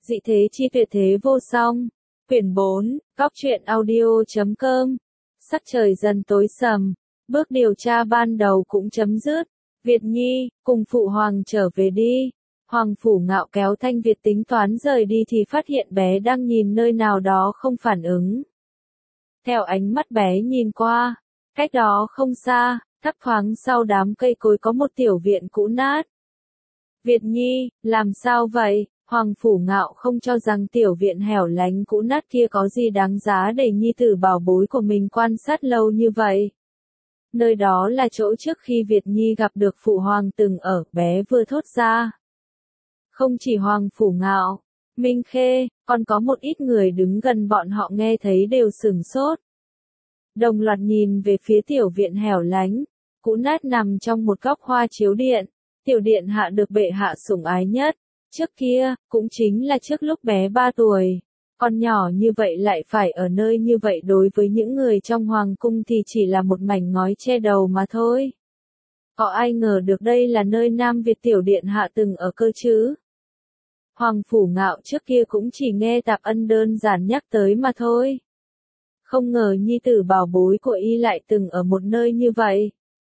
Dị thế chi tuyệt thế vô song. Quyển 4, Góc truyện audio.com. Sắc trời dần tối sầm, bước điều tra ban đầu cũng chấm dứt. Việt Nhi, cùng phụ hoàng trở về đi. Hoàng Phủ Ngạo kéo Thanh Việt tính toán rời đi thì phát hiện bé đang nhìn nơi nào đó không phản ứng. Theo ánh mắt bé nhìn qua, cách đó không xa, thấp thoáng sau đám cây cối có một tiểu viện cũ nát. Việt Nhi, làm sao vậy? Hoàng Phủ Ngạo không cho rằng tiểu viện hẻo lánh cũ nát kia có gì đáng giá để nhi tử bảo bối của mình quan sát lâu như vậy. Nơi đó là chỗ trước khi Việt Nhi gặp được phụ hoàng từng ở, bé vừa thốt ra. Không chỉ Hoàng Phủ Ngạo, Minh Khê, còn có một ít người đứng gần bọn họ nghe thấy đều sửng sốt. Đồng loạt nhìn về phía tiểu viện hẻo lánh, cũ nát nằm trong một góc hoa chiếu điện, tiểu điện hạ được bệ hạ sủng ái nhất. Trước kia, cũng chính là trước lúc bé 3 tuổi, con nhỏ như vậy lại phải ở nơi như vậy đối với những người trong hoàng cung thì chỉ là một mảnh ngói che đầu mà thôi. Có ai ngờ được đây là nơi Nam Việt tiểu điện hạ từng ở cơ chứ? Hoàng Phủ Ngạo trước kia cũng chỉ nghe Tạp Ân đơn giản nhắc tới mà thôi. Không ngờ nhi tử bảo bối của y lại từng ở một nơi như vậy.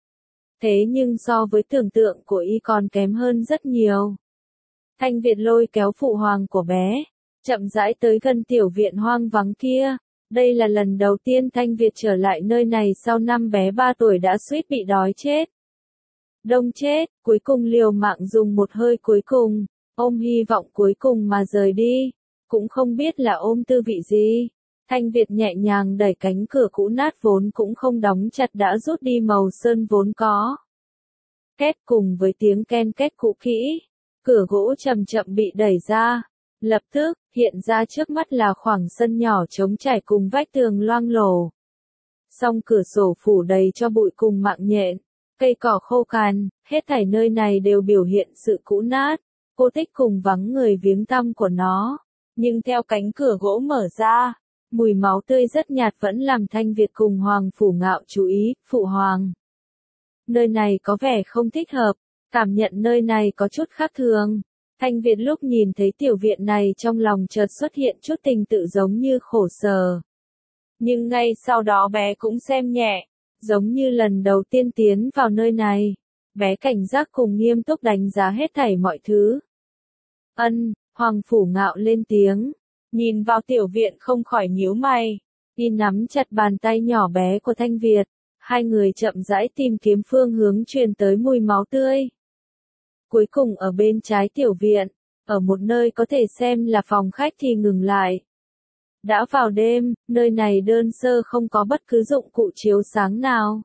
Thế nhưng so với tưởng tượng của y còn kém hơn rất nhiều. Thanh Việt lôi kéo phụ hoàng của bé, chậm rãi tới gần tiểu viện hoang vắng kia. Đây là lần đầu tiên Thanh Việt trở lại nơi này sau năm bé 3 tuổi đã suýt bị đói chết. Đông chết, cuối cùng liều mạng dùng một hơi cuối cùng, ôm hy vọng cuối cùng mà rời đi, cũng không biết là ôm tư vị gì. Thanh Việt nhẹ nhàng đẩy cánh cửa cũ nát vốn cũng không đóng chặt đã rút đi màu sơn vốn có. Két cùng với tiếng ken két cũ kỹ. Cửa gỗ chậm chậm bị đẩy ra, lập tức, hiện ra trước mắt là khoảng sân nhỏ trống trải cùng vách tường loang lổ. Song cửa sổ phủ đầy cho bụi cùng mạng nhện, cây cỏ khô cằn, hết thảy nơi này đều biểu hiện sự cũ nát, cô tích cùng vắng người viếng tăm của nó. Nhưng theo cánh cửa gỗ mở ra, mùi máu tươi rất nhạt vẫn làm Thanh Việt cùng Hoàng Phủ Ngạo chú ý, phụ hoàng. Nơi này có vẻ không thích hợp. Cảm nhận nơi này có chút khác thường. Thanh Việt lúc nhìn thấy tiểu viện này trong lòng chợt xuất hiện chút tình tự giống như khổ sở. Nhưng ngay sau đó bé cũng xem nhẹ, giống như lần đầu tiên tiến vào nơi này. Bé cảnh giác cùng nghiêm túc đánh giá hết thảy mọi thứ. Hoàng Phủ Ngạo lên tiếng, nhìn vào tiểu viện không khỏi nhíu mày. Y nắm chặt bàn tay nhỏ bé của Thanh Việt, hai người chậm rãi tìm kiếm phương hướng truyền tới mùi máu tươi. Cuối cùng ở bên trái tiểu viện, ở một nơi có thể xem là phòng khách thì ngừng lại. Đã vào đêm, nơi này đơn sơ không có bất cứ dụng cụ chiếu sáng nào.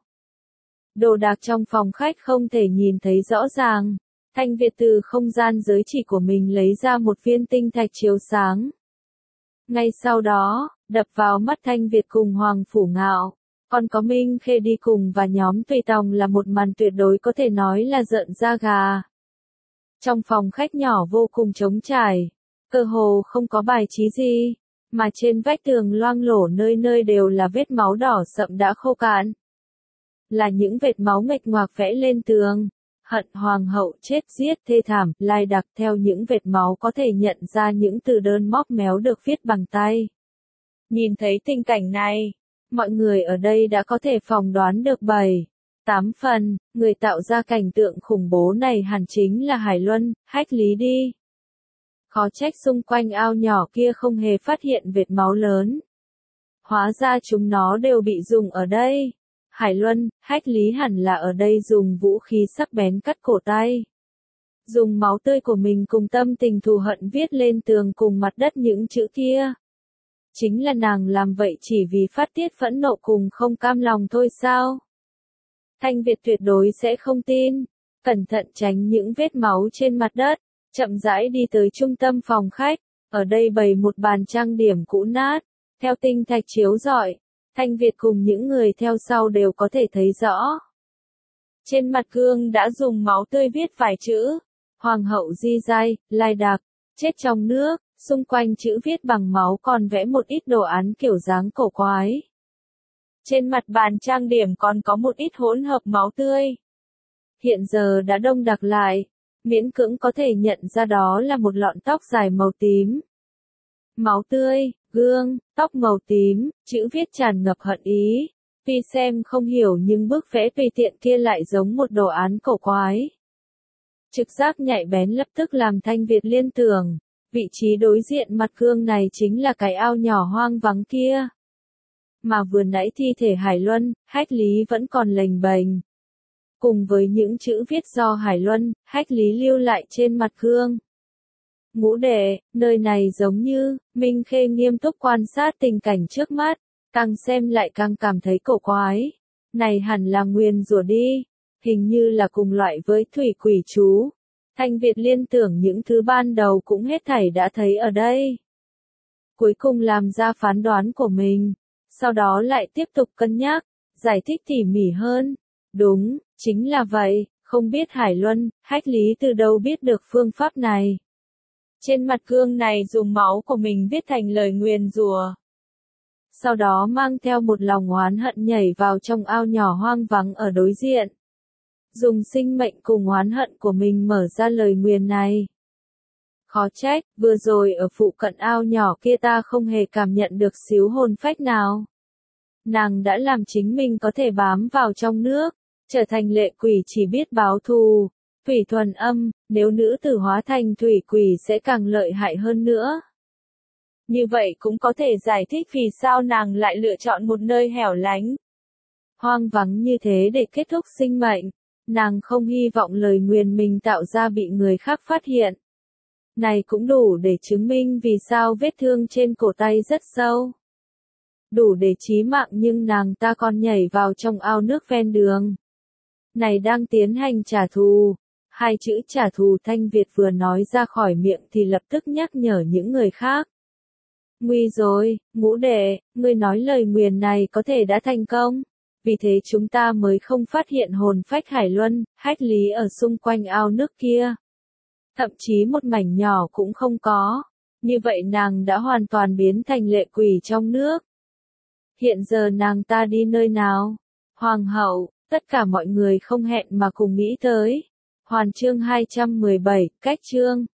Đồ đạc trong phòng khách không thể nhìn thấy rõ ràng. Thanh Việt từ không gian giới chỉ của mình lấy ra một viên tinh thạch chiếu sáng. Ngay sau đó, đập vào mắt Thanh Việt cùng Hoàng Phủ Ngạo, còn có Minh Khê đi cùng và nhóm tùy tòng là một màn tuyệt đối có thể nói là rợn da gà. Trong phòng khách nhỏ vô cùng trống trải, cơ hồ không có bài trí gì, mà trên vách tường loang lổ nơi nơi đều là vết máu đỏ sậm đã khô cạn. Là những vệt máu nghịch ngoạc vẽ lên tường, hận hoàng hậu chết giết thê thảm, lai đặc theo những vệt máu có thể nhận ra những từ đơn móc méo được viết bằng tay. Nhìn thấy tình cảnh này, mọi người ở đây đã có thể phỏng đoán được 7-8 phần, người tạo ra cảnh tượng khủng bố này hẳn chính là Hải Luân, Hách Lý đi. Khó trách xung quanh ao nhỏ kia không hề phát hiện vệt máu lớn. Hóa ra chúng nó đều bị dùng ở đây. Hải Luân, Hách Lý hẳn là ở đây dùng vũ khí sắc bén cắt cổ tay. Dùng máu tươi của mình cùng tâm tình thù hận viết lên tường cùng mặt đất những chữ kia. Chính là nàng làm vậy chỉ vì phát tiết phẫn nộ cùng không cam lòng thôi sao? Thanh Việt tuyệt đối sẽ không tin, cẩn thận tránh những vết máu trên mặt đất, chậm rãi đi tới trung tâm phòng khách, ở đây bày một bàn trang điểm cũ nát, theo tinh thạch chiếu rọi, Thanh Việt cùng những người theo sau đều có thể thấy rõ. Trên mặt gương đã dùng máu tươi viết vài chữ, Hoàng hậu Di Giai, lai đặc, chết trong nước, xung quanh chữ viết bằng máu còn vẽ một ít đồ án kiểu dáng cổ quái. Trên mặt bàn trang điểm còn có một ít hỗn hợp máu tươi. Hiện giờ đã đông đặc lại, miễn cưỡng có thể nhận ra đó là một lọn tóc dài màu tím, máu tươi, gương, tóc màu tím, chữ viết tràn ngập hận ý. Tuy xem không hiểu nhưng bức vẽ tùy tiện kia lại giống một đồ án cổ quái. Trực giác nhạy bén lập tức làm Thanh Việt liên tưởng, vị trí đối diện mặt gương này chính là cái ao nhỏ hoang vắng kia. Mà vừa nãy thi thể Hải Luân, Hách Lý vẫn còn lềnh bềnh. Cùng với những chữ viết do Hải Luân, Hách Lý lưu lại trên mặt gương. Ngũ đệ, nơi này giống như, Minh Khê nghiêm túc quan sát tình cảnh trước mắt, càng xem lại càng cảm thấy cổ quái. Này hẳn là nguyền rủa đi, hình như là cùng loại với thủy quỷ chú. Thanh Việt liên tưởng những thứ ban đầu cũng hết thảy đã thấy ở đây. Cuối cùng làm ra phán đoán của mình, sau đó lại tiếp tục cân nhắc, giải thích tỉ mỉ hơn. Đúng, chính là vậy, không biết Hải Luân, Hách Lý từ đâu biết được phương pháp này. Trên mặt gương này dùng máu của mình viết thành lời nguyền rủa. Sau đó mang theo một lòng oán hận nhảy vào trong ao nhỏ hoang vắng ở đối diện. Dùng sinh mệnh cùng oán hận của mình mở ra lời nguyền này. Khó trách, vừa rồi ở phụ cận ao nhỏ kia ta không hề cảm nhận được xíu hồn phách nào. Nàng đã làm chính mình có thể bám vào trong nước, trở thành lệ quỷ chỉ biết báo thù. Thủy thuần âm, nếu nữ tử hóa thành thủy quỷ sẽ càng lợi hại hơn nữa. Như vậy cũng có thể giải thích vì sao nàng lại lựa chọn một nơi hẻo lánh, hoang vắng như thế để kết thúc sinh mệnh. Nàng không hy vọng lời nguyền mình tạo ra bị người khác phát hiện. Này cũng đủ để chứng minh vì sao vết thương trên cổ tay rất sâu. Đủ để chí mạng nhưng nàng ta còn nhảy vào trong ao nước ven đường. Này đang tiến hành trả thù. Hai chữ trả thù Thanh Việt vừa nói ra khỏi miệng thì lập tức nhắc nhở những người khác. Nguy rồi, Ngũ đệ, ngươi nói lời nguyền này có thể đã thành công. Vì thế chúng ta mới không phát hiện hồn phách Hải Luân, Hách Lý ở xung quanh ao nước kia. Thậm chí một mảnh nhỏ cũng không có. Như vậy nàng đã hoàn toàn biến thành lệ quỷ trong nước. Hiện giờ nàng ta đi nơi nào? Hoàng hậu, tất cả mọi người không hẹn mà cùng nghĩ tới. Hoàn chương 217, cách chương.